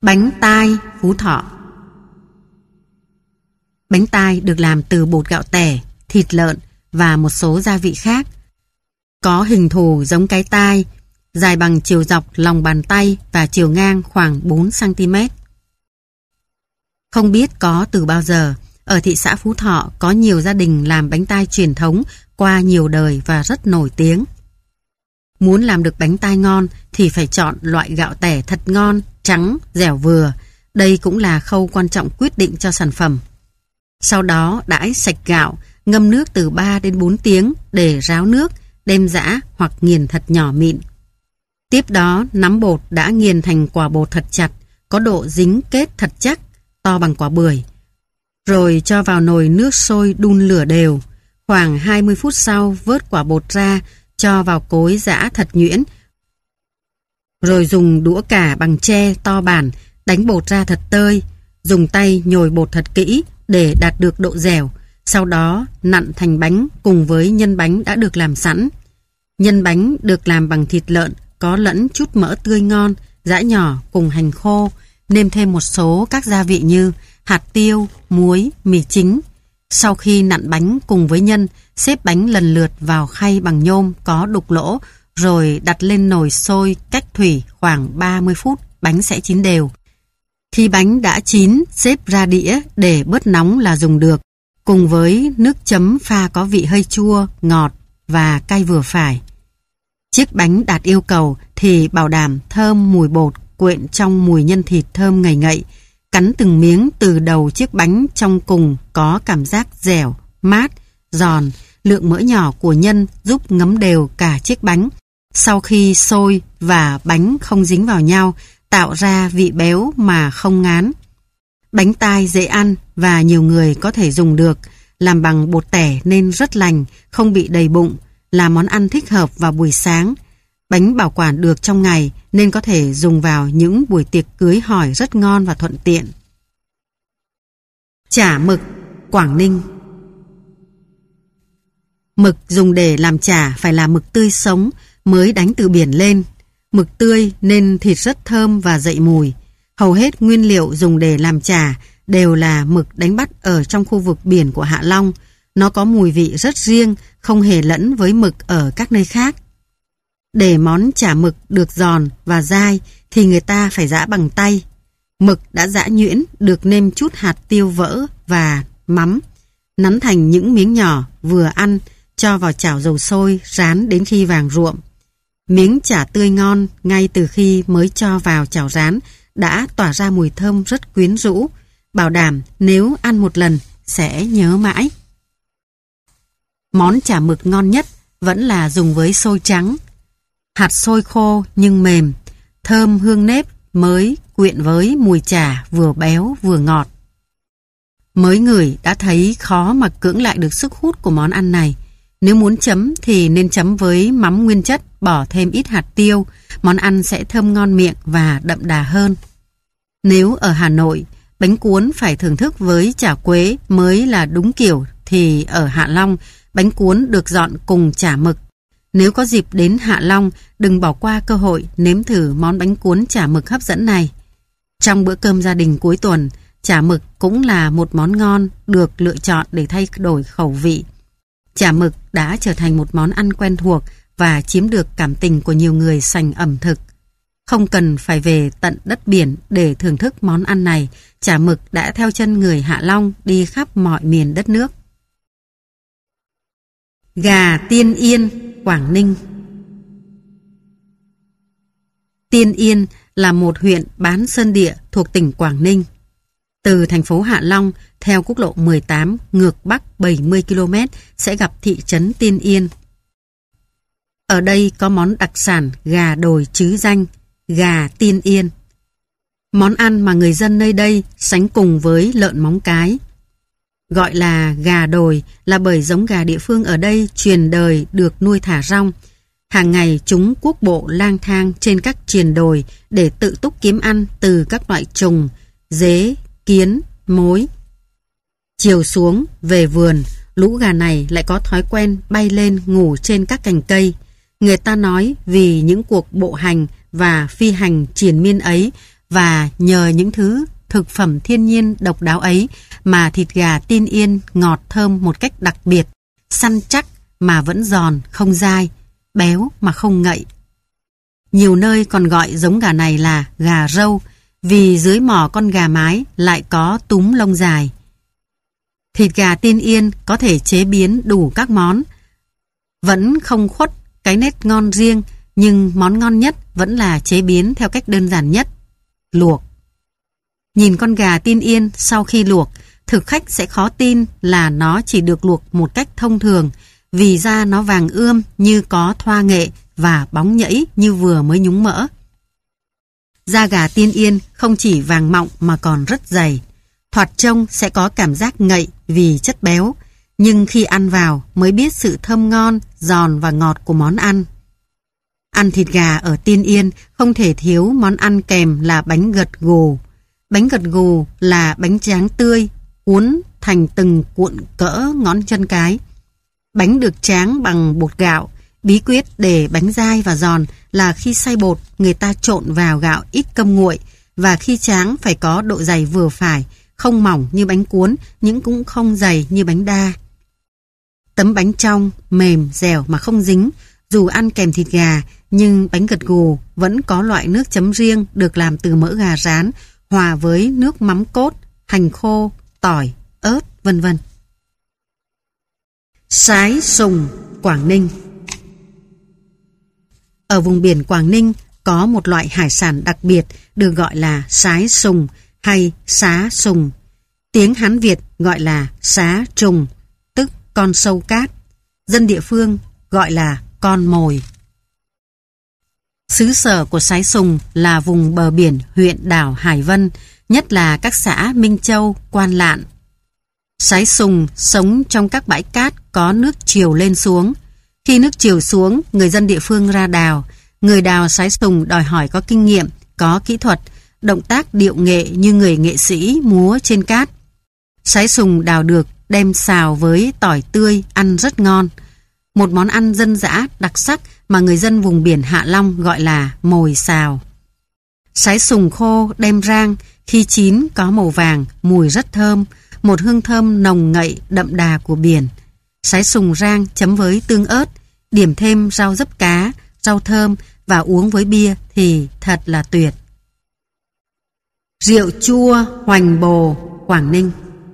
Bánh tai Phú Thọ. Bánh tai được làm từ bột gạo tẻ, thịt lợn và một số gia vị khác. Có hình thù giống cái tai, dài bằng chiều dọc lòng bàn tay và chiều ngang khoảng 4 cm. Không biết có từ bao giờ, ở thị xã Phú Thọ có nhiều gia đình làm bánh tai truyền thống qua nhiều đời và rất nổi tiếng. Muốn làm được bánh tai ngon thì phải chọn loại gạo tẻ thật ngon, trắng, dẻo vừa. Đây cũng là khâu quan trọng quyết định cho sản phẩm. Sau đó đãi sạch gạo, ngâm nước từ 3 đến 4 tiếng để ráo nước, đem giã hoặc nghiền thật nhỏ mịn. Tiếp đó nắm bột đã nghiền thành quả bột thật chặt, có độ dính kết thật chắc, to bằng quả bưởi. Rồi cho vào nồi nước sôi đun lửa đều. Khoảng 20 phút sau vớt quả bột ra, cho vào cối giã thật nhuyễn. Rồi dùng đũa cà bằng tre to bản, đánh bột ra thật tơi. Dùng tay nhồi bột thật kỹ để đạt được độ dẻo. Sau đó nặn thành bánh cùng với nhân bánh đã được làm sẵn. Nhân bánh được làm bằng thịt lợn, có lẫn chút mỡ tươi ngon, giã nhỏ cùng hành khô, nêm thêm một số các gia vị như hạt tiêu, muối, mì chính. Sau khi nặn bánh cùng với nhân, xếp bánh lần lượt vào khay bằng nhôm có đục lỗ, rồi đặt lên nồi sôi cách thủy khoảng 30 phút, bánh sẽ chín đều. Khi bánh đã chín, xếp ra đĩa để bớt nóng là dùng được, cùng với nước chấm pha có vị hơi chua, ngọt và cay vừa phải. Chiếc bánh đạt yêu cầu thì bảo đảm thơm mùi bột quyện trong mùi nhân thịt thơm ngậy ngậy. Cắn từng miếng từ đầu chiếc bánh trong cùng có cảm giác dẻo, mát, giòn. Lượng mỡ nhỏ của nhân giúp ngấm đều cả chiếc bánh. Sau khi sôi và bánh không dính vào nhau, tạo ra vị béo mà không ngán. Bánh tai dễ ăn và nhiều người có thể dùng được. Làm bằng bột tẻ nên rất lành, không bị đầy bụng, là món ăn thích hợp vào buổi sáng. Bánh bảo quản được trong ngày nên có thể dùng vào những buổi tiệc cưới hỏi rất ngon và thuận tiện. Chả mực, Quảng Ninh. Mực dùng để làm chả phải là mực tươi sống mới đánh từ biển lên. Mực tươi nên thịt rất thơm và dậy mùi. Hầu hết nguyên liệu dùng để làm chả đều là mực đánh bắt ở trong khu vực biển của Hạ Long. Nó có mùi vị rất riêng, không hề lẫn với mực ở các nơi khác. Để món chả mực được giòn và dai thì người ta phải giã bằng tay. Mực đã giã nhuyễn được nêm chút hạt tiêu vỡ và mắm, nắn thành những miếng nhỏ vừa ăn, cho vào chảo dầu sôi rán đến khi vàng ruộm. Miếng chả tươi ngon ngay từ khi mới cho vào chảo rán đã tỏa ra mùi thơm rất quyến rũ, bảo đảm nếu ăn một lần sẽ nhớ mãi. Món chả mực ngon nhất vẫn là dùng với xôi trắng. Hạt xôi khô nhưng mềm, thơm hương nếp mới quyện với mùi chả vừa béo vừa ngọt. Mới ngửi đã thấy khó mà cưỡng lại được sức hút của món ăn này. Nếu muốn chấm thì nên chấm với mắm nguyên chất, bỏ thêm ít hạt tiêu, món ăn sẽ thơm ngon miệng và đậm đà hơn. Nếu ở Hà Nội, bánh cuốn phải thưởng thức với chả quế mới là đúng kiểu, thì ở Hạ Long, bánh cuốn được dọn cùng chả mực. Nếu có dịp đến Hạ Long, đừng bỏ qua cơ hội nếm thử món bánh cuốn chả mực hấp dẫn này. Trong bữa cơm gia đình cuối tuần, chả mực cũng là một món ngon được lựa chọn để thay đổi khẩu vị. Chả mực đã trở thành một món ăn quen thuộc và chiếm được cảm tình của nhiều người sành ẩm thực. Không cần phải về tận đất biển để thưởng thức món ăn này, chả mực đã theo chân người Hạ Long đi khắp mọi miền đất nước. Gà Tiên Yên, Quảng Ninh. Tiên Yên là một huyện bán sơn địa thuộc tỉnh Quảng Ninh. Từ thành phố Hạ Long, theo quốc lộ 18 ngược bắc 70 km sẽ gặp thị trấn Tiên Yên. Ở đây có món đặc sản gà đồi trứ danh, gà Tiên Yên. Món ăn mà người dân nơi đây sánh cùng với lợn móng cái. Gọi là gà đồi là bởi giống gà địa phương ở đây truyền đời được nuôi thả rong. Hàng ngày chúng cuốc bộ lang thang trên các triền đồi để tự túc kiếm ăn từ các loại trùng, dế, kiến, mối. Chiều xuống, về vườn, lũ gà này lại có thói quen bay lên ngủ trên các cành cây. Người ta nói vì những cuộc bộ hành và phi hành triền miên ấy và nhờ những thứ thực phẩm thiên nhiên độc đáo ấy mà thịt gà Tiên Yên ngọt thơm một cách đặc biệt, săn chắc mà vẫn giòn không dai, béo mà không ngậy. Nhiều nơi còn gọi giống gà này là gà râu, vì dưới mỏ con gà mái lại có túm lông dài. Thịt gà Tiên Yên có thể chế biến đủ các món, vẫn không khuất cái nét ngon riêng, nhưng món ngon nhất vẫn là chế biến theo cách đơn giản nhất, luộc. Nhìn con gà Tiên Yên sau khi luộc, thực khách sẽ khó tin là nó chỉ được luộc một cách thông thường, vì da nó vàng ươm như có thoa nghệ và bóng nhẫy như vừa mới nhúng mỡ. Da gà Tiên Yên không chỉ vàng mọng mà còn rất dày. Thoạt trông sẽ có cảm giác ngậy vì chất béo, nhưng khi ăn vào mới biết sự thơm ngon, giòn và ngọt của món ăn. Ăn thịt gà ở Tiên Yên không thể thiếu món ăn kèm là bánh gật gù. Bánh gật gù là bánh tráng tươi, cuốn thành từng cuộn cỡ ngón chân cái. Bánh được tráng bằng bột gạo. Bí quyết để bánh dai và giòn là khi xay bột, người ta trộn vào gạo ít cơm nguội, và khi tráng phải có độ dày vừa phải, không mỏng như bánh cuốn, nhưng cũng không dày như bánh đa. Tấm bánh trong, mềm, dẻo mà không dính. Dù ăn kèm thịt gà, nhưng bánh gật gù vẫn có loại nước chấm riêng được làm từ mỡ gà rán, hòa với nước mắm cốt, hành khô, tỏi, ớt, vân vân. Sái sùng, Quảng Ninh. Ở vùng biển Quảng Ninh có một loại hải sản đặc biệt được gọi là sái sùng hay xá sùng. Tiếng Hán Việt gọi là xá trùng, tức con sâu cát. Dân địa phương gọi là con mồi. Xứ sở của sái sùng là vùng bờ biển huyện đảo Hải Vân, nhất là các xã Minh Châu, Quan Lạn. Sái sùng sống trong các bãi cát có nước triều lên xuống. Khi nước triều xuống, người dân địa phương ra đào. Người đào sái sùng đòi hỏi có kinh nghiệm, có kỹ thuật, động tác điệu nghệ như người nghệ sĩ múa trên cát. Sái sùng đào được đem xào với tỏi tươi ăn rất ngon. Một món ăn dân dã đặc sắc mà người dân vùng biển Hạ Long gọi là mồi xào. Sái sùng khô đem rang, khi chín có màu vàng, mùi rất thơm, một hương thơm nồng ngậy đậm đà của biển. Sái sùng rang chấm với tương ớt, điểm thêm rau dấp cá, rau thơm và uống với bia thì thật là tuyệt. Rượu chua Hoành Bồ, Quảng Ninh.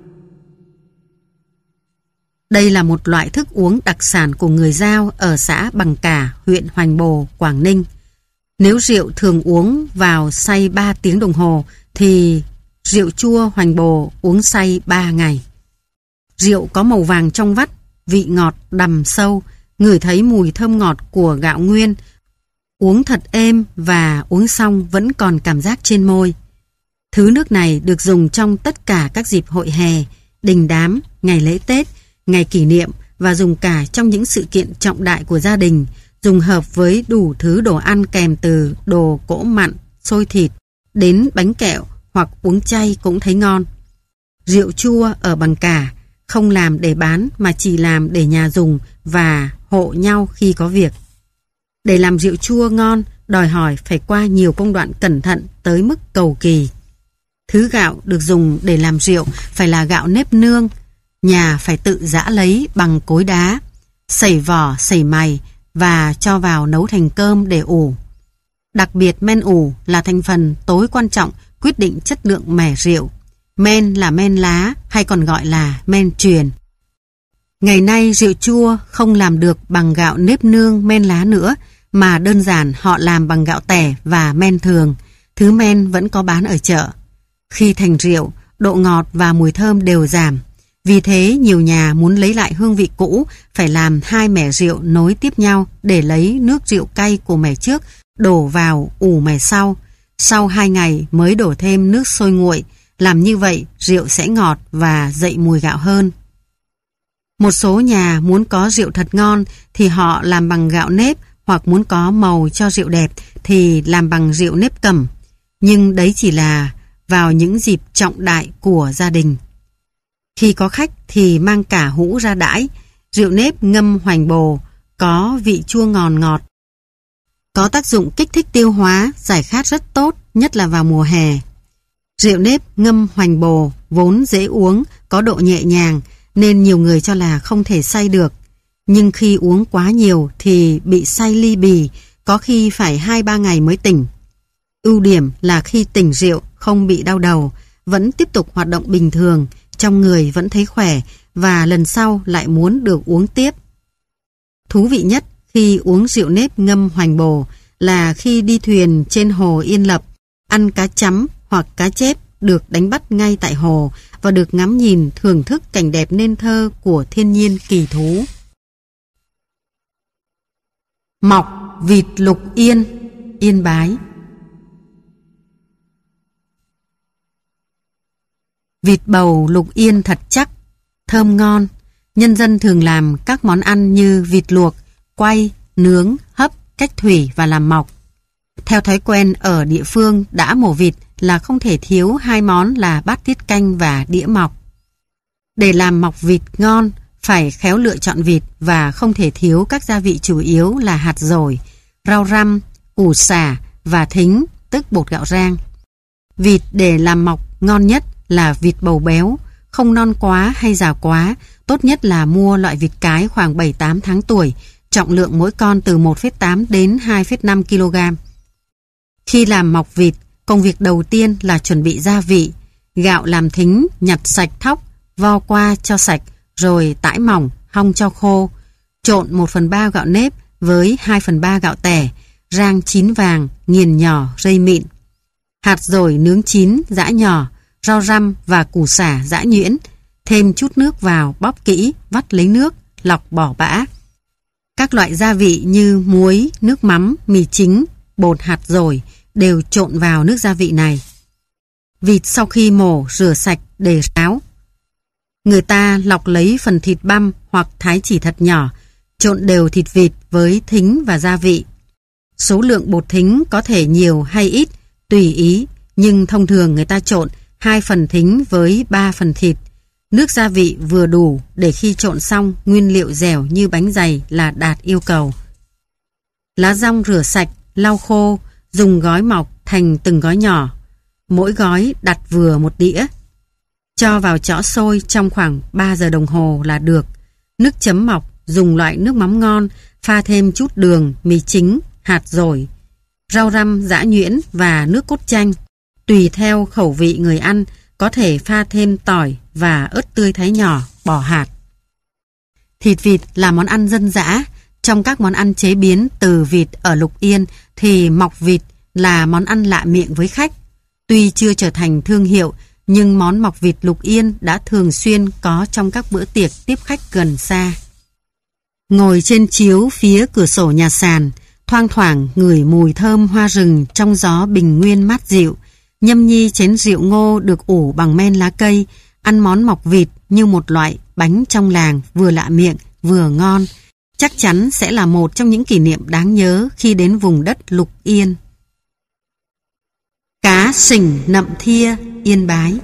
Đây là một loại thức uống đặc sản của người Dao ở xã Bằng Cả, huyện Hoành Bồ, Quảng Ninh. Nếu rượu thường uống vào say 3 tiếng đồng hồ thì rượu chua Hoành Bồ uống say 3 ngày. Rượu có màu vàng trong vắt, vị ngọt đằm sâu, ngửi thấy mùi thơm ngọt của gạo nguyên. Uống thật êm và uống xong vẫn còn cảm giác trên môi. Thứ nước này được dùng trong tất cả các dịp hội hè, đình đám, ngày lễ Tết, ngày kỷ niệm và dùng cả trong những sự kiện trọng đại của gia đình, dùng hợp với đủ thứ đồ ăn kèm từ đồ cỗ mặn, xôi thịt, đến bánh kẹo hoặc uống chay cũng thấy ngon. Rượu chua ở Bằng Cả không làm để bán mà chỉ làm để nhà dùng và hộ nhau khi có việc. Để làm rượu chua ngon, đòi hỏi phải qua nhiều công đoạn cẩn thận tới mức cầu kỳ. Thứ gạo được dùng để làm rượu phải là gạo nếp nương, nhà phải tự giã lấy bằng cối đá, sẩy vỏ, sẩy mày và cho vào nấu thành cơm để ủ. Đặc biệt men ủ là thành phần tối quan trọng quyết định chất lượng mẻ rượu. Men là men lá hay còn gọi là men truyền. Ngày nay rượu chua không làm được bằng gạo nếp nương men lá nữa, mà đơn giản họ làm bằng gạo tẻ và men thường. Thứ men vẫn có bán ở chợ. Khi thành rượu, độ ngọt và mùi thơm đều giảm. Vì thế nhiều nhà muốn lấy lại hương vị cũ phải làm 2 mẻ rượu nối tiếp nhau để lấy nước rượu cay của mẻ trước đổ vào ủ mẻ sau. Sau 2 ngày mới đổ thêm nước sôi nguội. Làm như vậy rượu sẽ ngọt và dậy mùi gạo hơn. Một số nhà muốn có rượu thật ngon thì họ làm bằng gạo nếp, hoặc muốn có màu cho rượu đẹp thì làm bằng rượu nếp cẩm. Nhưng đấy chỉ là vào những dịp trọng đại của gia đình. Khi có khách thì mang cả hũ ra đãi. Rượu nếp ngâm Hoành Bồ có vị chua ngọt ngọt, có tác dụng kích thích tiêu hóa, giải khát rất tốt nhất là vào mùa hè. Rượu nếp ngâm hoành bồ vốn dễ uống, có độ nhẹ nhàng nên nhiều người cho là không thể say được. Nhưng khi uống quá nhiều thì bị say ly bì, có khi phải 2-3 ngày mới tỉnh. Ưu điểm là khi tỉnh rượu không bị đau đầu, vẫn tiếp tục hoạt động bình thường, trong người vẫn thấy khỏe và lần sau lại muốn được uống tiếp. Thú vị nhất khi uống rượu nếp ngâm hoành bồ là khi đi thuyền trên hồ Yên Lập, ăn cá chấm hoặc cá chép được đánh bắt ngay tại hồ và được ngắm nhìn thưởng thức cảnh đẹp nên thơ của thiên nhiên kỳ thú. Mọc vịt Lục Yên, Yên Bái. Vịt bầu Lục Yên thật chắc, thơm ngon. Nhân dân thường làm các món ăn như vịt luộc, quay, nướng, hấp, cách thủy và làm mọc. Theo thói quen ở địa phương đã mổ vịt là không thể thiếu hai món là bát tiết canh và đĩa mọc. Để làm mọc vịt ngon, phải khéo lựa chọn vịt và không thể thiếu các gia vị chủ yếu là hạt dổi, rau răm, củ sả và thính, tức bột gạo rang. Vịt để làm mọc ngon nhất là vịt bầu béo, không non quá hay già quá, tốt nhất là mua loại vịt cái khoảng 7-8 tháng tuổi, trọng lượng mỗi con từ 1,8 đến 2,5 kg. Khi làm mọc vịt, công việc đầu tiên là chuẩn bị gia vị. Gạo làm thính, nhặt sạch thóc, vo qua cho sạch, rồi tải mỏng, hong cho khô. Trộn 1/3 gạo nếp với 2/3 gạo tẻ, rang chín vàng, nghiền nhỏ, rây mịn. Hạt dổi nướng chín, giã nhỏ, rau răm và củ sả giã nhuyễn. Thêm chút nước vào, bóp kỹ, vắt lấy nước, lọc bỏ bã. Các loại gia vị như muối, nước mắm, mì chính, bột hạt dổi đều trộn vào nước gia vị này. Vịt sau khi mổ rửa sạch để ráo. Người ta lọc lấy phần thịt băm hoặc thái chỉ thật nhỏ, trộn đều thịt vịt với thính và gia vị. Số lượng bột thính có thể nhiều hay ít, tùy ý, nhưng thông thường người ta trộn 2 phần thính với 3 phần thịt. Nước gia vị vừa đủ để khi trộn xong nguyên liệu dẻo như bánh dày là đạt yêu cầu. Lá dong rửa sạch, lau khô, dùng gói mọc thành từng gói nhỏ. Mỗi gói đặt vừa một đĩa. Cho vào chõ sôi trong khoảng 3 giờ đồng hồ là được. Nước chấm mọc dùng loại nước mắm ngon, pha thêm chút đường, mì chính, hạt dổi, rau răm giã nhuyễn và nước cốt chanh. Tùy theo khẩu vị người ăn, có thể pha thêm tỏi và ớt tươi thái nhỏ, bỏ hạt. Thịt vịt là món ăn dân dã. Trong các món ăn chế biến từ vịt ở Lục Yên thì mọc vịt là món ăn lạ miệng với khách. Tuy chưa trở thành thương hiệu, nhưng món mọc vịt Lục Yên đã thường xuyên có trong các bữa tiệc tiếp khách gần xa. Ngồi trên chiếu phía cửa sổ nhà sàn, thoang thoảng ngửi mùi thơm hoa rừng trong gió bình nguyên mát dịu, nhâm nhi chén rượu ngô được ủ bằng men lá cây, ăn món mọc vịt như một loại bánh trong làng vừa lạ miệng vừa ngon, chắc chắn sẽ là một trong những kỷ niệm đáng nhớ khi đến vùng đất Lục Yên. Cá sình Nậm Thia, Yên Bái.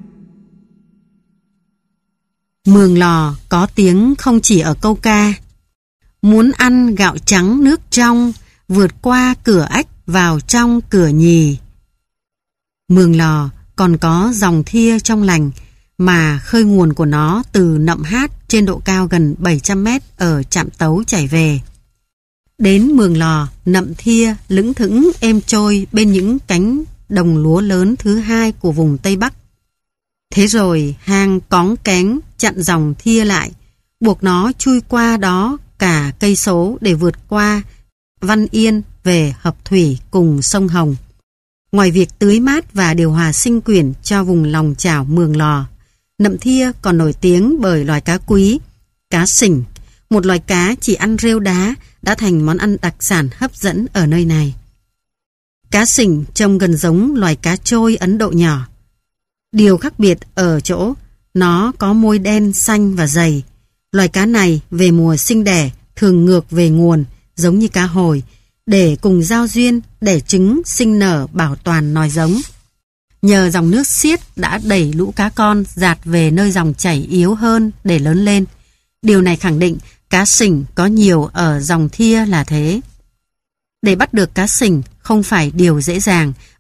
Mường Lò có tiếng không chỉ ở câu ca. Muốn ăn gạo trắng nước trong, vượt qua cửa ách vào trong cửa nhì. Mường Lò còn có dòng thia trong lành, mà khơi nguồn của nó từ Nậm Hát trên độ cao gần 700 mét ở Trạm Tấu chảy về. Đến Mường Lò, Nậm Thia lững thững êm trôi bên những cánh đồng lúa lớn thứ hai của vùng Tây Bắc. Thế rồi hang cóng kén chặn dòng thia lại, buộc nó chui qua đó cả cây số để vượt qua Văn Yên về Hợp Thủy cùng sông Hồng. Ngoài việc tưới mát và điều hòa sinh quyển cho vùng lòng chảo Mường Lò, Nậm Thia còn nổi tiếng bởi loài cá quý, cá sình, một loài cá chỉ ăn rêu đá đã thành món ăn đặc sản hấp dẫn ở nơi này. Cá sình trông gần giống loài cá trôi Ấn Độ nhỏ. Điều khác biệt ở chỗ nó có môi đen, xanh và dày. Loài cá này về mùa sinh đẻ thường ngược về nguồn giống như cá hồi để cùng giao duyên, đẻ trứng, sinh nở, bảo toàn nòi giống. Nhờ dòng nước xiết đã đẩy lũ cá con dạt về nơi dòng chảy yếu hơn để lớn lên. Điều này khẳng định cá sình có nhiều ở dòng thia là thế. Để bắt được cá sình không phải điều dễ dàng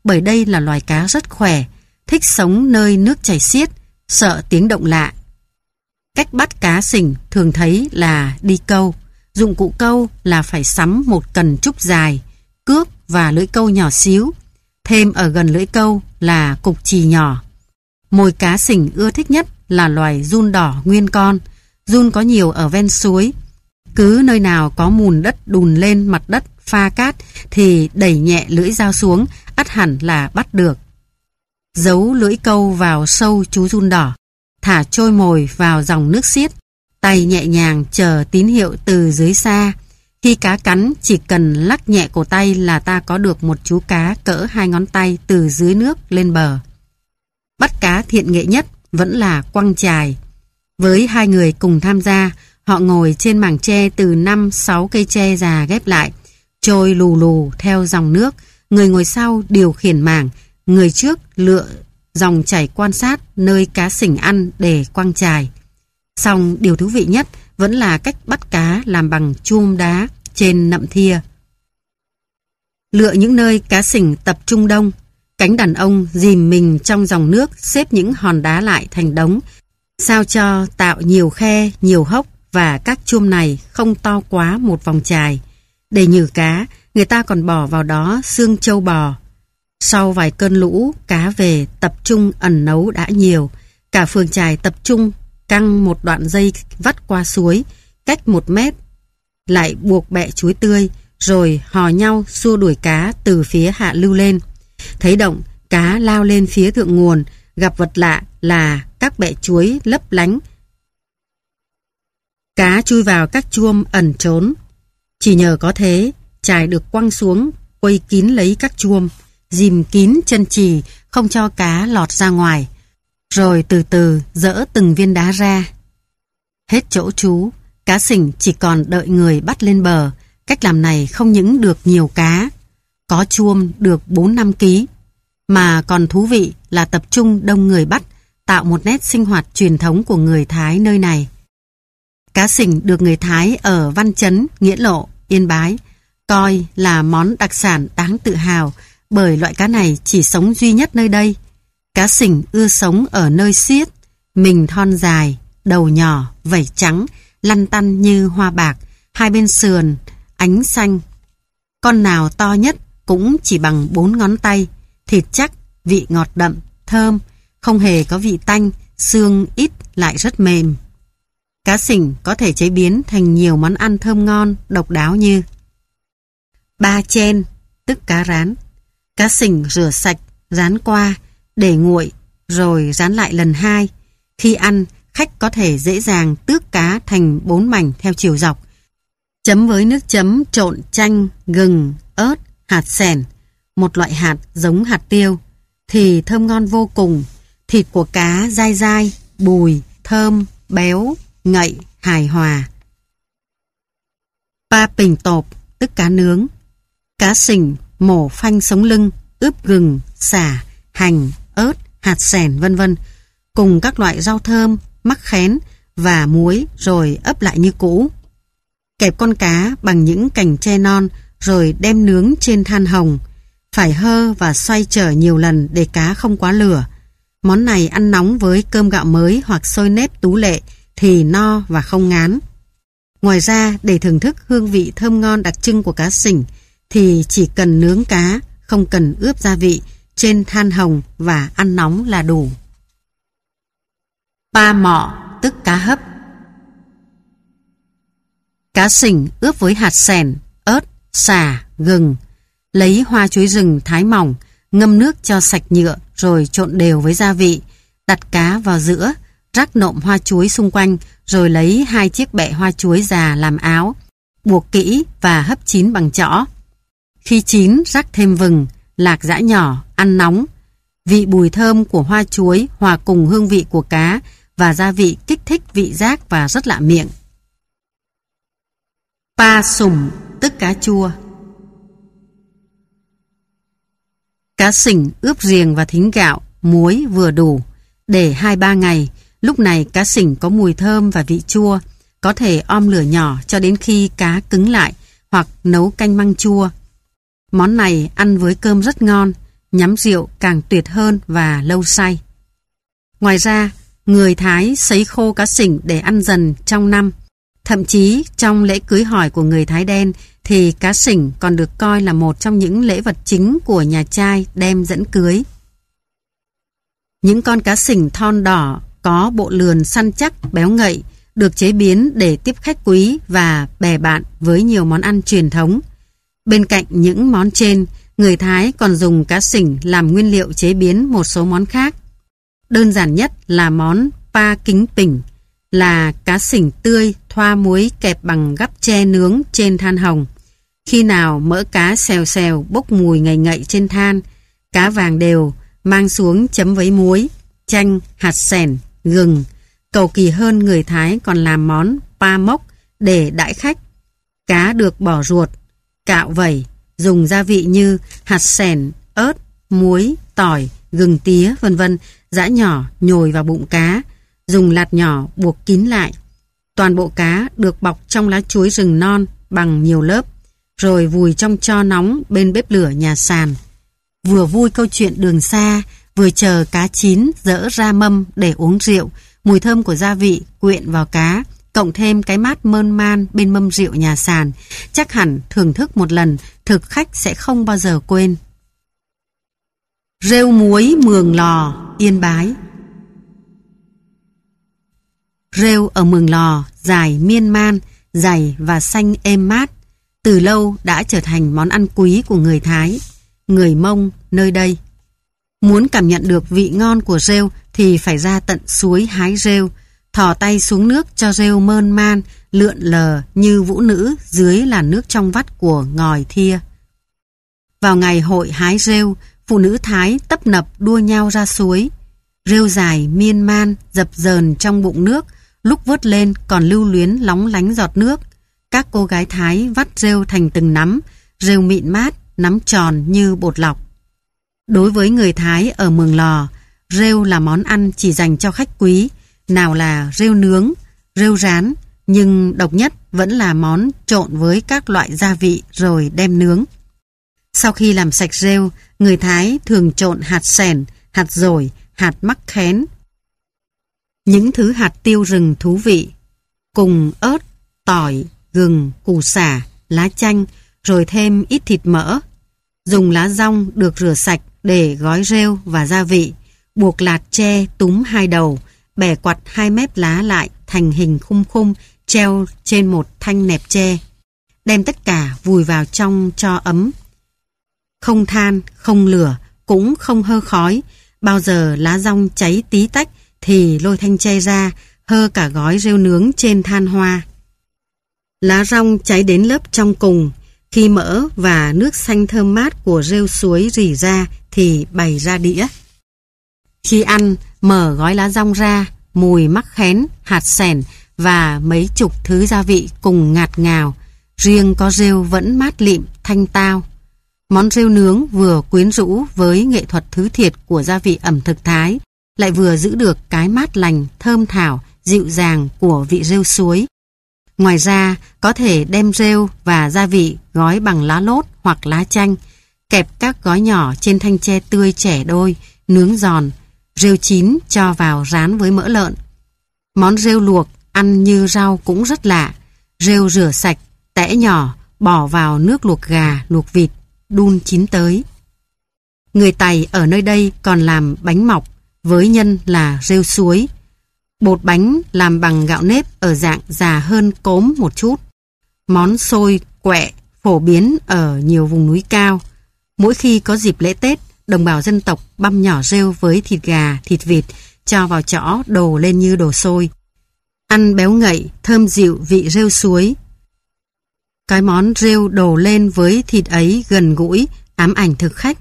bởi đây là loài cá rất khỏe, thích sống nơi nước chảy xiết, sợ tiếng động lạ. Cách bắt cá sình thường thấy là đi câu. Dụng cụ câu là phải sắm một cần trúc dài, cước và lưỡi câu nhỏ xíu. Thêm ở gần lưỡi câu là cục chì nhỏ. Mồi cá sình ưa thích nhất là loài giun đỏ nguyên con. Giun có nhiều ở ven suối. Cứ nơi nào có mùn đất đùn lên mặt đất pha cát thì đẩy nhẹ lưỡi dao xuống, ắt hẳn là bắt được. Giấu lưỡi câu vào sâu chú giun đỏ, thả trôi mồi vào dòng nước xiết, tay nhẹ nhàng chờ tín hiệu từ dưới xa. Khi cá cắn, chỉ cần lắc nhẹ cổ tay là ta có được một chú cá cỡ 2 ngón tay từ dưới nước lên bờ. Bắt cá thiện nghệ nhất vẫn là quăng chài. Với 2 người cùng tham gia, họ ngồi trên mảng tre từ 5-6 cây tre già ghép lại, trôi lù lù theo dòng nước. Người ngồi sau điều khiển mảng, người trước lựa dòng chảy quan sát nơi cá sình ăn để quăng chài. Song điều thú vị nhất vẫn là cách bắt cá làm bằng chum đá trên nậm thia. Lựa những nơi cá sình tập trung đông, cánh đàn ông dìm mình trong dòng nước, xếp những hòn đá lại thành đống, sao cho tạo nhiều khe, nhiều hốc, và các chum này không to quá một vòng chài. Để nhử cá, người ta còn bỏ vào đó xương trâu bò. Sau vài cơn lũ, cá về tập trung ẩn nấu đã nhiều. Cả phường chài tập trung căng một đoạn dây vắt qua suối, cách 1 mét, lại buộc bẹ chuối tươi, rồi hò nhau xua đuổi cá từ phía hạ lưu lên. Thấy động, cá lao lên phía thượng nguồn, gặp vật lạ là các bẹ chuối lấp lánh. Cá chui vào các chuông ẩn trốn. Chỉ nhờ có thế, chài được quăng xuống, quây kín lấy các chuông, dìm kín chân chì, không cho cá lọt ra ngoài, rồi từ từ dỡ từng viên đá ra. Hết chỗ trú, cá sình chỉ còn đợi người bắt lên bờ. Cách làm này không những được nhiều cá, có chuông được 4-5 kg, mà còn thú vị là tập trung đông người bắt, tạo một nét sinh hoạt truyền thống của người Thái nơi này. Cá sình được người Thái ở Văn Chấn, Nghĩa Lộ, Yên Bái coi là món đặc sản đáng tự hào, bởi loại cá này chỉ sống duy nhất nơi đây. Cá sình ưa sống ở nơi xiết, mình thon dài, đầu nhỏ, vảy trắng, lăn tăn như hoa bạc, hai bên sườn ánh xanh. Con nào to nhất cũng chỉ bằng 4 ngón tay, thịt chắc, vị ngọt đậm, thơm, không hề có vị tanh, xương ít lại rất mềm. Cá sình có thể chế biến thành nhiều món ăn thơm ngon, độc đáo như ba chen, tức cá rán. Cá sình rửa sạch, rán qua, để nguội, rồi rán lại lần 2. Khi ăn, khách có thể dễ dàng tước cá thành 4 mảnh theo chiều dọc. Chấm với nước chấm trộn chanh, gừng, ớt, hạt xẻn, một loại hạt giống hạt tiêu, thì thơm ngon vô cùng. Thịt của cá dai dai, bùi, thơm, béo, ngậy, hài hòa. Pa pình tộp, tức cá nướng. Cá sình mổ phanh sống lưng, ướp gừng, sả, hành, ớt, hạt xẻn vân vân, cùng các loại rau thơm, mắc khén và muối, rồi ấp lại như cũ. Kẹp con cá bằng những cành tre non, rồi đem nướng trên than hồng. Phải hơ và xoay trở nhiều lần để cá không quá lửa. Món này ăn nóng với cơm gạo mới hoặc xôi nếp tú lệ thì no và không ngán. Ngoài ra, để thưởng thức hương vị thơm ngon đặc trưng của cá sình thì chỉ cần nướng cá, không cần ướp gia vị, trên than hồng và ăn nóng là đủ. Pa mọ, tức cá hấp. Cá sình ướp với hạt xẻn, ớt, sả, gừng. Lấy hoa chuối rừng thái mỏng, ngâm nước cho sạch nhựa, rồi trộn đều với gia vị. Đặt cá vào giữa, rắc nộm hoa chuối xung quanh, rồi lấy 2 chiếc bẹ hoa chuối già làm áo, buộc kỹ và hấp chín bằng chõ. Khi chín, rắc thêm vừng, lạc giã nhỏ, ăn nóng. Vị bùi thơm của hoa chuối hòa cùng hương vị của cá và gia vị kích thích vị giác và rất lạ miệng. Pa sùng, tức cá chua. Cá sình ướp riềng và thính gạo, muối vừa đủ, để 2-3 ngày. Lúc này cá sình có mùi thơm và vị chua, có thể om lửa nhỏ cho đến khi cá cứng lại, hoặc nấu canh măng chua. Món này ăn với cơm rất ngon, nhắm rượu càng tuyệt hơn và lâu say. Ngoài ra, người Thái sấy khô cá sỉnh để ăn dần trong năm. Thậm chí trong lễ cưới hỏi của người Thái đen thì cá sỉnh còn được coi là một trong những lễ vật chính của nhà trai đem dẫn cưới. Những con cá sỉnh thon đỏ có bộ lườn săn chắc, béo ngậy được chế biến để tiếp khách quý và bè bạn với nhiều món ăn truyền thống. Bên cạnh những món trên, người Thái còn dùng cá sỉnh làm nguyên liệu chế biến một số món khác. Đơn giản nhất là món pa kính pỉnh, là cá sỉnh tươi thoa muối kẹp bằng gắp tre nướng trên than hồng. Khi nào mỡ cá xèo xèo bốc mùi ngậy ngậy trên than, cá vàng đều mang xuống chấm với muối, chanh, hạt sèn, gừng. Cầu kỳ hơn, người Thái còn làm món pa mốc để đãi khách. Cá được bỏ ruột, cạo vẩy, dùng gia vị như hạt sèn, ớt, muối, tỏi, gừng tía vân vân, giã nhỏ nhồi vào bụng cá, dùng lạt nhỏ buộc kín lại. Toàn bộ cá được bọc trong lá chuối rừng non bằng nhiều lớp, rồi vùi trong tro nóng bên bếp lửa nhà sàn. Vừa vui câu chuyện đường xa, vừa chờ cá chín dỡ ra mâm để uống rượu. Mùi thơm của gia vị quyện vào cá, cộng thêm cái mát mơn man bên mâm rượu nhà sàn, chắc hẳn thưởng thức một lần, thực khách sẽ không bao giờ quên. Rêu muối Mường Lò, Yên Bái. Rêu ở Mường Lò dài miên man, dày và xanh êm mát, từ lâu đã trở thành món ăn quý của người Thái, người Mông nơi đây. Muốn cảm nhận được vị ngon của rêu thì phải ra tận suối hái rêu, thò tay xuống nước cho rêu mơn man, lượn lờ như vũ nữ dưới làn nước trong vắt của ngòi thia. Vào ngày hội hái rêu, phụ nữ Thái tấp nập đua nhau ra suối. Rêu dài miên man dập dờn trong bụng nước, lúc vớt lên còn lưu luyến lóng lánh giọt nước. Các cô gái Thái vắt rêu thành từng nắm, rêu mịn mát, nắm tròn như bột lọc. Đối với người Thái ở Mường Lò, rêu là món ăn chỉ dành cho khách quý, nào là rêu nướng, rêu rán, nhưng độc nhất vẫn là món trộn với các loại gia vị rồi đem nướng. Sau khi làm sạch rêu, người Thái thường trộn hạt sèn, hạt dổi, hạt mắc khén, những thứ hạt tiêu rừng thú vị, cùng ớt, tỏi, gừng, củ sả, lá chanh, rồi thêm ít thịt mỡ. Dùng lá dong được rửa sạch để gói rêu và gia vị, buộc lạt tre túm hai đầu, bẻ quặt hai mép lá lại thành hình khung khung, treo trên một thanh nẹp tre. Đem tất cả vùi vào trong tro ấm. Không than, không lửa, cũng không hơ khói. Bao giờ lá dong cháy tí tách thì lôi thanh tre ra, hơ cả gói rêu nướng trên than hoa. Lá dong cháy đến lớp trong cùng. Khi mỡ và nước xanh thơm mát của rêu suối rỉ ra thì bày ra đĩa. Khi ăn, mở gói lá dong ra, mùi mắc khén, hạt sèn và mấy chục thứ gia vị cùng ngạt ngào. Riêng có rêu vẫn mát lịm, thanh tao. Món rêu nướng vừa quyến rũ với nghệ thuật thứ thiệt của gia vị ẩm thực Thái, lại vừa giữ được cái mát lành, thơm thảo, dịu dàng của vị rêu suối. Ngoài ra, có thể đem rêu và gia vị gói bằng lá lốt hoặc lá chanh, kẹp các gói nhỏ trên thanh tre tươi chẻ đôi, nướng giòn, rêu chín cho vào rán với mỡ lợn. Món rêu luộc ăn như rau cũng rất lạ. Rêu rửa sạch, tẽ nhỏ, bỏ vào nước luộc gà, luộc vịt, đun chín tới. Người Tày ở nơi đây còn làm bánh mọc, với nhân là rêu suối. Bột bánh làm bằng gạo nếp ở dạng già hơn cốm một chút. Món xôi, quẹ phổ biến ở nhiều vùng núi cao. Mỗi khi có dịp lễ Tết, đồng bào dân tộc băm nhỏ rêu với thịt gà, thịt vịt, cho vào chõ đổ lên như đồ xôi. Ăn béo ngậy, thơm dịu vị rêu suối. Cái món rêu đổ lên với thịt ấy gần gũi, ám ảnh thực khách.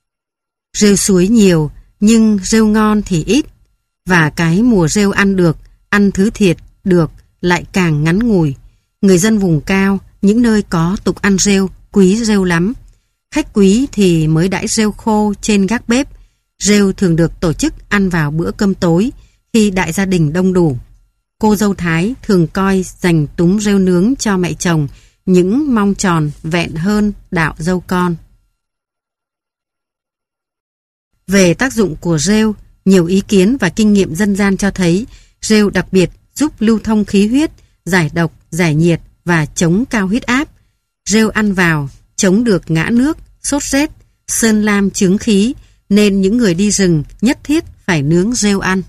Rêu suối nhiều, nhưng rêu ngon thì ít. Và cái mùa rêu ăn được, ăn thứ thiệt được lại càng ngắn ngủi. Người dân vùng cao, những nơi có tục ăn rêu, quý rêu lắm. Khách quý thì mới đãi rêu khô trên gác bếp. Rêu thường được tổ chức ăn vào bữa cơm tối khi đại gia đình đông đủ. Cô dâu Thái thường coi dành túm rêu nướng cho mẹ chồng những mong tròn vẹn hơn đạo dâu con. Về tác dụng của rêu, nhiều ý kiến và kinh nghiệm dân gian cho thấy rêu đặc biệt giúp lưu thông khí huyết, giải độc, giải nhiệt và chống cao huyết áp. Rêu ăn vào, chống được ngã nước, sốt rét, sơn lam chướng khí, nên những người đi rừng nhất thiết phải nướng rêu ăn.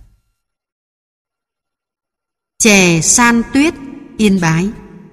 Chè san tuyết, Yên Bái.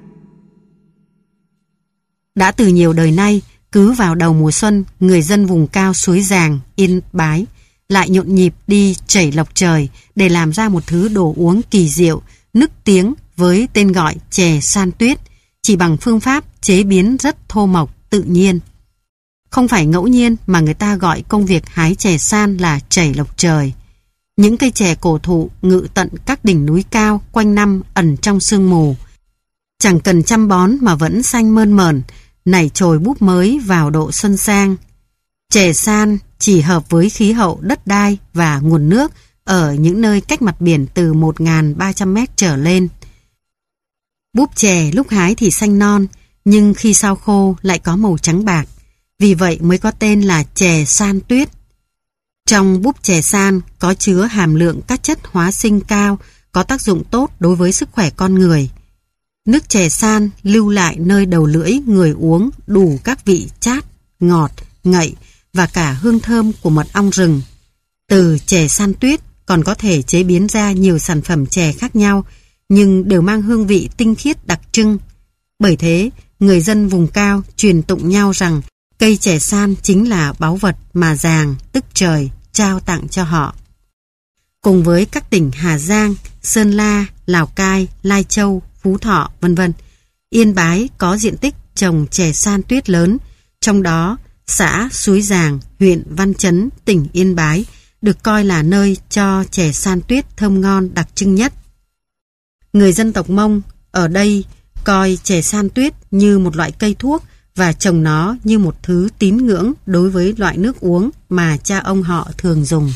Đã từ nhiều đời nay, cứ vào đầu mùa xuân, người dân vùng cao Suối Giàng, Yên Bái lại nhộn nhịp đi chảy lộc trời để làm ra một thứ đồ uống kỳ diệu, nức tiếng với tên gọi chè san tuyết, chỉ bằng phương pháp chế biến rất thô mộc, tự nhiên. Không phải ngẫu nhiên mà người ta gọi công việc hái chè san là chảy lộc trời. Những cây chè cổ thụ ngự tận các đỉnh núi cao quanh năm ẩn trong sương mù. Chẳng cần chăm bón mà vẫn xanh mơn mởn, nảy chồi búp mới vào độ xuân sang. Chè san chỉ hợp với khí hậu đất đai và nguồn nước ở những nơi cách mặt biển từ 1.300 mét trở lên. Búp chè lúc hái thì xanh non, nhưng khi sao khô lại có màu trắng bạc, vì vậy mới có tên là chè san tuyết. Trong búp chè san có chứa hàm lượng các chất hóa sinh cao, có tác dụng tốt đối với sức khỏe con người. Nước chè san lưu lại nơi đầu lưỡi người uống đủ các vị chát, ngọt, ngậy và cả hương thơm của mật ong rừng. Từ chè san tuyết còn có thể chế biến ra nhiều sản phẩm chè khác nhau, nhưng đều mang hương vị tinh khiết đặc trưng. Bởi thế, người dân vùng cao truyền tụng nhau rằng cây chè san chính là báu vật mà Giàng, tức trời, trao tặng cho họ. Cùng với các tỉnh Hà Giang, Sơn La, Lào Cai, Lai Châu, Phú Thọ, v.v. Yên Bái có diện tích trồng chè san tuyết lớn, trong đó xã Suối Giàng, huyện Văn Chấn, tỉnh Yên Bái được coi là nơi cho chè san tuyết thơm ngon đặc trưng nhất. Người dân tộc Mông ở đây coi chè san tuyết như một loại cây thuốc và trồng nó như một thứ tín ngưỡng đối với loại nước uống mà cha ông họ thường dùng.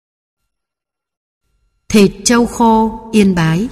Thịt trâu khô, Yên Bái.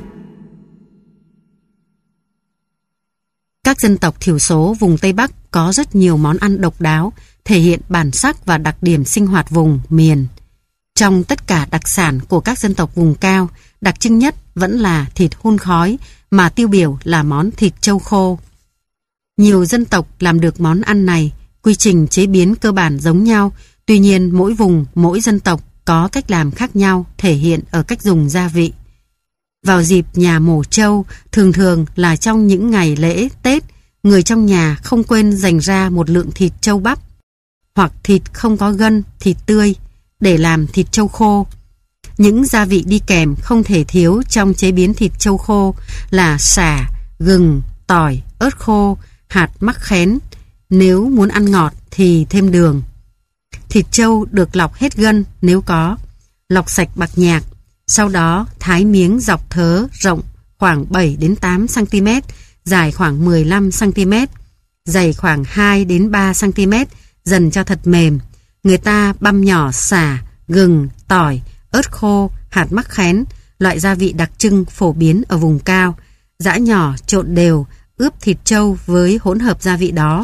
Các dân tộc thiểu số vùng Tây Bắc có rất nhiều món ăn độc đáo, thể hiện bản sắc và đặc điểm sinh hoạt vùng, miền. Trong tất cả đặc sản của các dân tộc vùng cao, đặc trưng nhất vẫn là thịt hun khói, mà tiêu biểu là món thịt trâu khô. Nhiều dân tộc làm được món ăn này, quy trình chế biến cơ bản giống nhau, tuy nhiên mỗi vùng, mỗi dân tộc có cách làm khác nhau, thể hiện ở cách dùng gia vị. Vào dịp nhà mổ trâu, thường thường là trong những ngày lễ, Tết, người trong nhà không quên dành ra một lượng thịt trâu bắp, hoặc thịt không có gân, thịt tươi, để làm thịt trâu khô. Những gia vị đi kèm không thể thiếu trong chế biến thịt trâu khô là sả, gừng, tỏi, ớt khô, hạt mắc khén. Nếu muốn ăn ngọt thì thêm đường. Thịt trâu được lọc hết gân nếu có, lọc sạch bạc nhạc, sau đó thái miếng dọc thớ rộng khoảng 7 đến 8 cm, dài khoảng 15 cm, dày khoảng 2 đến 3 cm, dần cho thật mềm. Người ta băm nhỏ sả, gừng, tỏi, ớt khô, hạt mắc khén, loại gia vị đặc trưng phổ biến ở vùng cao, giã nhỏ trộn đều, ướp thịt trâu với hỗn hợp gia vị đó.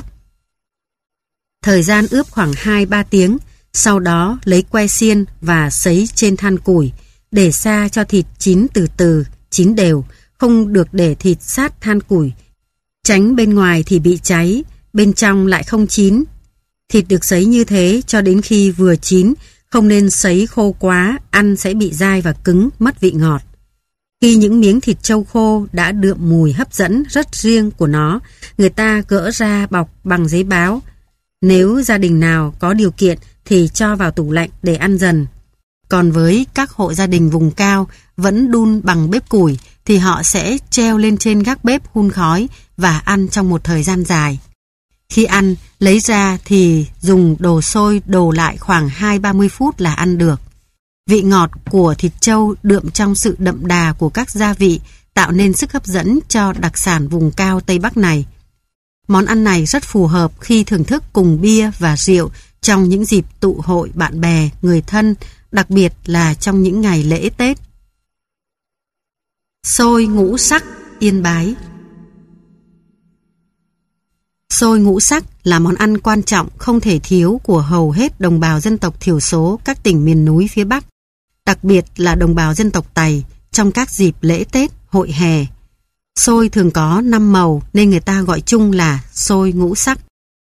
Thời gian ướp khoảng 2-3 tiếng, sau đó lấy que xiên và sấy trên than củi, để xa cho thịt chín từ từ, chín đều, không được để thịt sát than củi, tránh bên ngoài thì bị cháy, bên trong lại không chín. Thịt được sấy như thế cho đến khi vừa chín, không nên sấy khô quá, ăn sẽ bị dai và cứng, mất vị ngọt. Khi những miếng thịt trâu khô đã đượm mùi hấp dẫn rất riêng của nó, người ta gỡ ra bọc bằng giấy báo. Nếu gia đình nào có điều kiện thì cho vào tủ lạnh để ăn dần. Còn với các hộ gia đình vùng cao vẫn đun bằng bếp củi thì họ sẽ treo lên trên gác bếp hun khói và ăn trong một thời gian dài. Khi ăn, lấy ra thì dùng đồ sôi đổ lại khoảng 2-30 phút là ăn được. Vị ngọt của thịt trâu đượm trong sự đậm đà của các gia vị tạo nên sức hấp dẫn cho đặc sản vùng cao Tây Bắc này. Món ăn này rất phù hợp khi thưởng thức cùng bia và rượu trong những dịp tụ hội bạn bè, người thân, đặc biệt là trong những ngày lễ Tết. Xôi ngũ sắc, Yên Bái. Xôi ngũ sắc là món ăn quan trọng không thể thiếu của hầu hết đồng bào dân tộc thiểu số các tỉnh miền núi phía Bắc, đặc biệt là đồng bào dân tộc Tày trong các dịp lễ Tết, hội hè. Xôi thường có 5 màu nên người ta gọi chung là xôi ngũ sắc.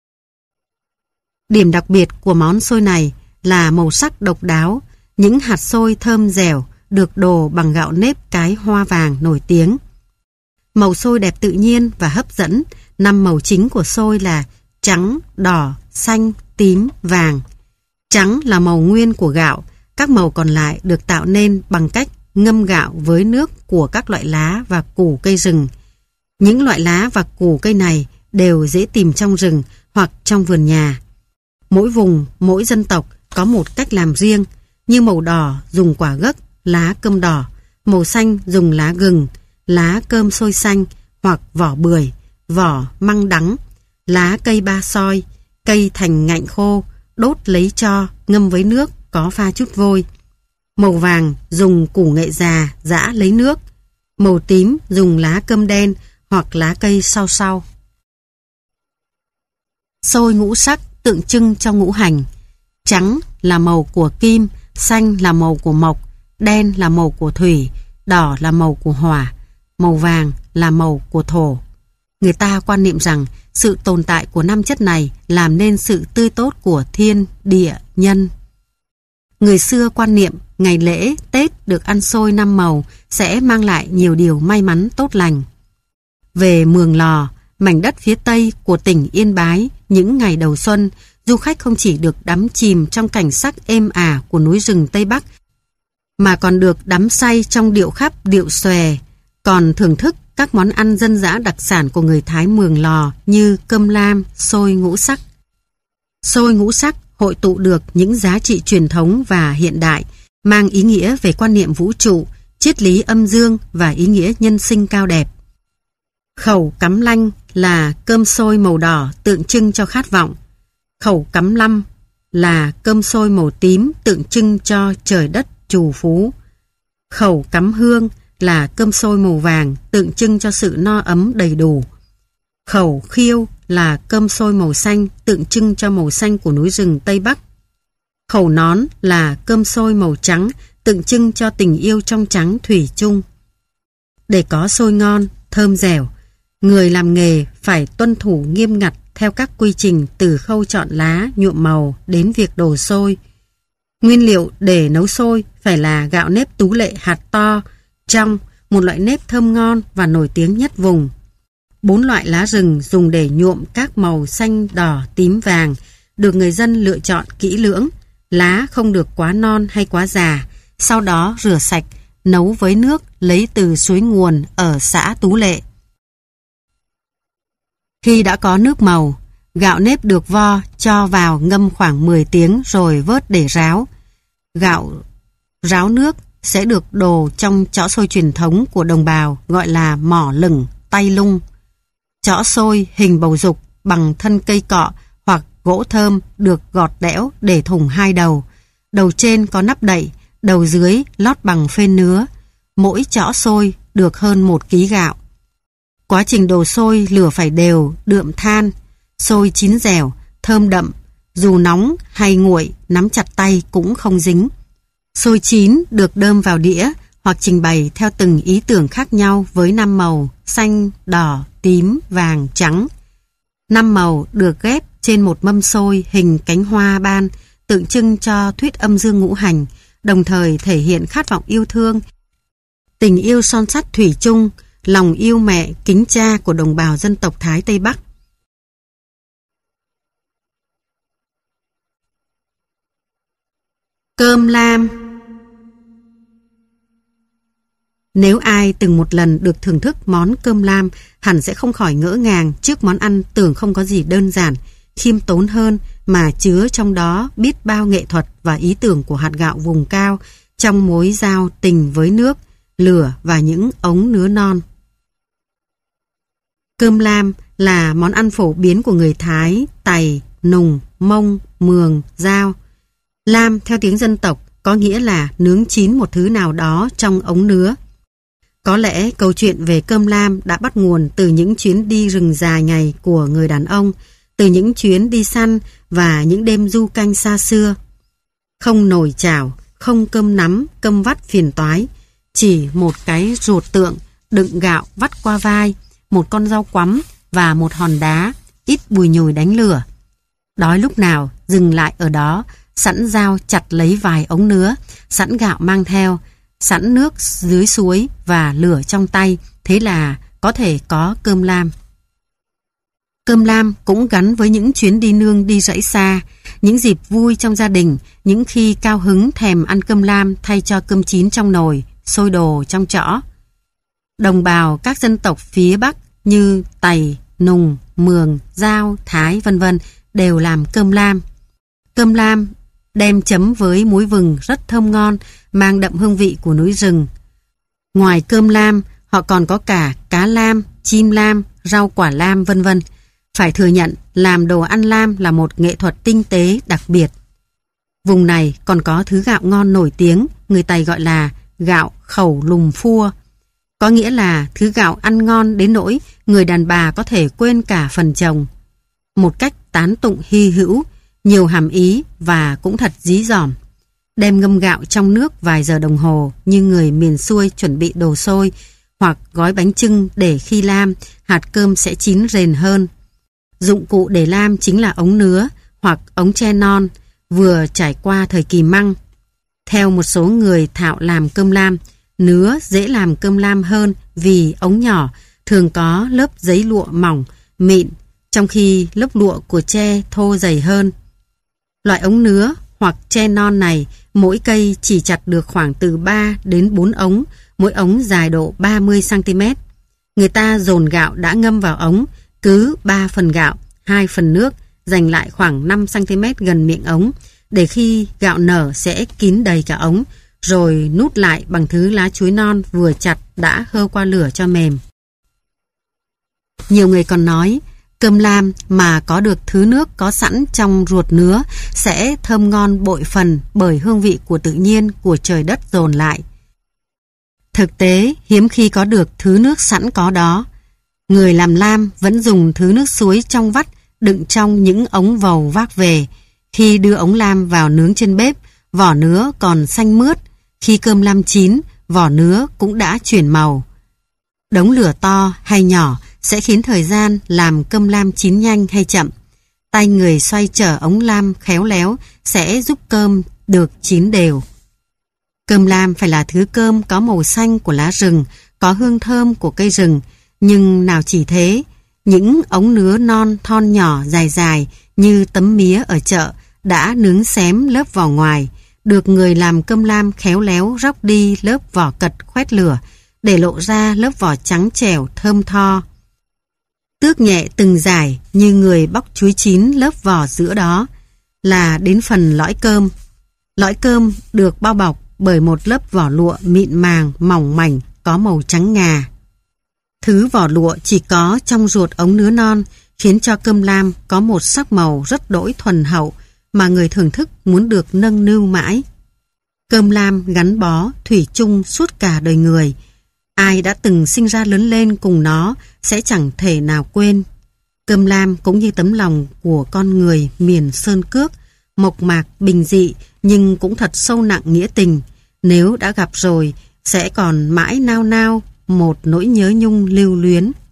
Điểm đặc biệt của món xôi này là màu sắc độc đáo, những hạt xôi thơm dẻo được đổ bằng gạo nếp cái hoa vàng nổi tiếng. Màu xôi đẹp tự nhiên và hấp dẫn. 5 màu chính của xôi là trắng, đỏ, xanh, tím, vàng. Trắng là màu nguyên của gạo, các màu còn lại được tạo nên bằng cách ngâm gạo với nước của các loại lá và củ cây rừng. Những loại lá và củ cây này đều dễ tìm trong rừng hoặc trong vườn nhà. Mỗi vùng, mỗi dân tộc có một cách làm riêng, như màu đỏ dùng quả gấc, lá cơm đỏ, màu xanh dùng lá gừng, lá cơm xôi xanh hoặc vỏ bưởi, vỏ măng đắng, lá cây ba soi, cây thành ngạnh khô, đốt lấy tro, ngâm với nước, có pha chút vôi. Màu vàng dùng củ nghệ già, giã lấy nước. Màu tím dùng lá cơm đen hoặc lá cây sau sau. Xôi ngũ sắc tượng trưng cho ngũ hành. Trắng là màu của kim, xanh là màu của mộc, đen là màu của thủy, đỏ là màu của hỏa, màu vàng là màu của thổ. Người ta quan niệm rằng sự tồn tại của 5 chất này làm nên sự tươi tốt của thiên, địa, nhân. Người xưa quan niệm ngày lễ, Tết được ăn xôi 5 màu sẽ mang lại nhiều điều may mắn tốt lành. Về Mường Lò, mảnh đất phía tây của tỉnh Yên Bái, những ngày đầu xuân, du khách không chỉ được đắm chìm trong cảnh sắc êm ả của núi rừng Tây Bắc, mà còn được đắm say trong điệu khắp, điệu xòe, còn thưởng thức các món ăn dân dã đặc sản của người Thái Mường Lò như cơm lam, xôi ngũ sắc. Xôi ngũ sắc hội tụ được những giá trị truyền thống và hiện đại, mang ý nghĩa về quan niệm vũ trụ, triết lý âm dương và ý nghĩa nhân sinh cao đẹp. Khẩu cắm lanh là cơm xôi màu đỏ tượng trưng cho khát vọng. Khẩu cắm lâm là cơm xôi màu tím tượng trưng cho trời đất trù phú. Khẩu cắm hương là cơm xôi màu vàng tượng trưng cho sự no ấm đầy đủ. Khẩu khiêu là cơm xôi màu xanh tượng trưng cho màu xanh của núi rừng Tây Bắc. Khẩu nón là cơm xôi màu trắng tượng trưng cho tình yêu trong trắng thủy chung. Để có xôi ngon, thơm dẻo, người làm nghề phải tuân thủ nghiêm ngặt theo các quy trình từ khâu chọn lá, nhuộm màu đến việc đổ xôi. Nguyên liệu để nấu xôi phải là gạo nếp Tú Lệ hạt to, trong, một loại nếp thơm ngon và nổi tiếng nhất vùng. 4 loại lá rừng dùng để nhuộm các màu xanh, đỏ, tím, vàng được người dân lựa chọn kỹ lưỡng. Lá không được quá non hay quá già, sau đó rửa sạch, nấu với nước lấy từ suối nguồn ở xã Tú Lệ. Khi đã có nước màu, gạo nếp được vo cho vào ngâm khoảng 10 tiếng rồi vớt để ráo. Gạo ráo nước sẽ được đổ trong chõ xôi truyền thống của đồng bào gọi là mỏ lửng, tay lung. Chõ xôi hình bầu dục bằng thân cây cọ hoặc gỗ thơm được gọt đẽo để thủng 2 đầu. Đầu trên có nắp đậy, đầu dưới lót bằng phên nứa. Mỗi chõ xôi được hơn 1 kg gạo. Quá trình đổ xôi lửa phải đều, đượm than. Xôi chín dẻo, thơm đậm, dù nóng hay nguội, nắm chặt tay cũng không dính. Xôi chín được đơm vào đĩa hoặc trình bày theo từng ý tưởng khác nhau với 5 màu xanh, đỏ, tím, vàng, trắng. 5 màu được ghép trên một mâm xôi hình cánh hoa ban, tượng trưng cho thuyết âm dương ngũ hành, đồng thời thể hiện khát vọng yêu thương, tình yêu son sắt thủy chung, lòng yêu mẹ, kính cha của đồng bào dân tộc Thái Tây Bắc. Cơm lam. Nếu ai từng một lần được thưởng thức món cơm lam, hẳn sẽ không khỏi ngỡ ngàng trước món ăn tưởng không có gì đơn giản, khiêm tốn hơn mà chứa trong đó biết bao nghệ thuật và ý tưởng của hạt gạo vùng cao trong mối giao tình với nước, lửa và những ống nứa non. Cơm lam là món ăn phổ biến của người Thái, Tày, Nùng, Mông, Mường, Dao. Lam theo tiếng dân tộc có nghĩa là nướng chín một thứ nào đó trong ống nứa. Có lẽ câu chuyện về cơm lam đã bắt nguồn từ những chuyến đi rừng dài ngày của người đàn ông, từ những chuyến đi săn và những đêm du canh xa xưa. Không nồi chảo, không cơm nắm, cơm vắt phiền toái, chỉ một cái ruột tượng đựng gạo vắt qua vai, một con rau quắm và một hòn đá, ít bùi nhùi đánh lửa. Đói lúc nào dừng lại ở đó, sẵn dao chặt lấy vài ống nứa, sẵn gạo mang theo, sẵn nước dưới suối và lửa trong tay, thế là có thể có cơm lam. Cơm lam cũng gắn với những chuyến đi nương đi rẫy xa, những dịp vui trong gia đình, những khi cao hứng thèm ăn cơm lam thay cho cơm chín trong nồi, sôi đồ trong chõ. Đồng bào các dân tộc phía Bắc như Tày, Nùng, Mường, Dao, Thái vân vân đều làm cơm lam. Cơm lam đem chấm với muối vừng rất thơm ngon, mang đậm hương vị của núi rừng. Ngoài cơm lam, họ còn có cả cá lam, chim lam, rau quả lam vân vân. Phải thừa nhận, làm đồ ăn lam là một nghệ thuật tinh tế đặc biệt. Vùng này còn có thứ gạo ngon nổi tiếng, người Tày gọi là gạo khẩu lùng phua. Có nghĩa là thứ gạo ăn ngon đến nỗi người đàn bà có thể quên cả phần chồng. Một cách tán tụng hy hữu, nhiều hàm ý và cũng thật dí dỏm. Đem ngâm gạo trong nước vài giờ đồng hồ như người miền xuôi chuẩn bị đồ xôi, hoặc gói bánh chưng để khi lam, hạt cơm sẽ chín rền hơn. Dụng cụ để lam chính là ống nứa hoặc ống tre non, vừa trải qua thời kỳ măng. Theo một số người thạo làm cơm lam, nứa dễ làm cơm lam hơn vì ống nhỏ, thường có lớp giấy lụa mỏng, mịn, trong khi lớp lụa của tre thô dày hơn. Loại ống nứa hoặc tre non này, mỗi cây chỉ chặt được khoảng từ 3 đến 4 ống, mỗi ống dài độ 30 cm. Người ta dồn gạo đã ngâm vào ống, cứ 3 phần gạo, 2 phần nước, dành lại khoảng 5 cm gần miệng ống, để khi gạo nở sẽ kín đầy cả ống, rồi nút lại bằng thứ lá chuối non vừa chặt đã hơ qua lửa cho mềm. Nhiều người còn nói, cơm lam mà có được thứ nước có sẵn trong ruột nứa sẽ thơm ngon bội phần bởi hương vị của tự nhiên của trời đất dồn lại. Thực tế, hiếm khi có được thứ nước sẵn có đó. Người làm lam vẫn dùng thứ nước suối trong vắt đựng trong những ống vầu vác về. Khi đưa ống lam vào nướng trên bếp, vỏ nứa còn xanh mướt. Khi cơm lam chín, vỏ nứa cũng đã chuyển màu. Đống lửa to hay nhỏ sẽ khiến thời gian làm cơm lam chín nhanh hay chậm. Tay người xoay trở ống lam khéo léo sẽ giúp cơm được chín đều. Cơm lam phải là thứ cơm có màu xanh của lá rừng, có hương thơm của cây rừng. Nhưng nào chỉ thế, những ống nứa non thon nhỏ dài dài như tấm mía ở chợ đã nướng xém lớp vỏ ngoài, được người làm cơm lam khéo léo róc đi lớp vỏ cật khoét lửa, để lộ ra lớp vỏ trắng trẻo thơm tho. Tước nhẹ từng dải như người bóc chuối chín lớp vỏ giữa đó, là đến phần lõi cơm. Lõi cơm được bao bọc bởi một lớp vỏ lụa mịn màng, mỏng mảnh, có màu trắng ngà. Thứ vỏ lụa chỉ có trong ruột ống nứa non, khiến cho cơm lam có một sắc màu rất đỗi thuần hậu mà người thưởng thức muốn được nâng niu mãi. Cơm lam gắn bó thủy chung suốt cả đời người. Ai đã từng sinh ra lớn lên cùng nó sẽ chẳng thể nào quên. Cơm lam cũng như tấm lòng của con người miền sơn cước, mộc mạc bình dị nhưng cũng thật sâu nặng nghĩa tình. Nếu đã gặp rồi sẽ còn mãi nao nao một nỗi nhớ nhung lưu luyến.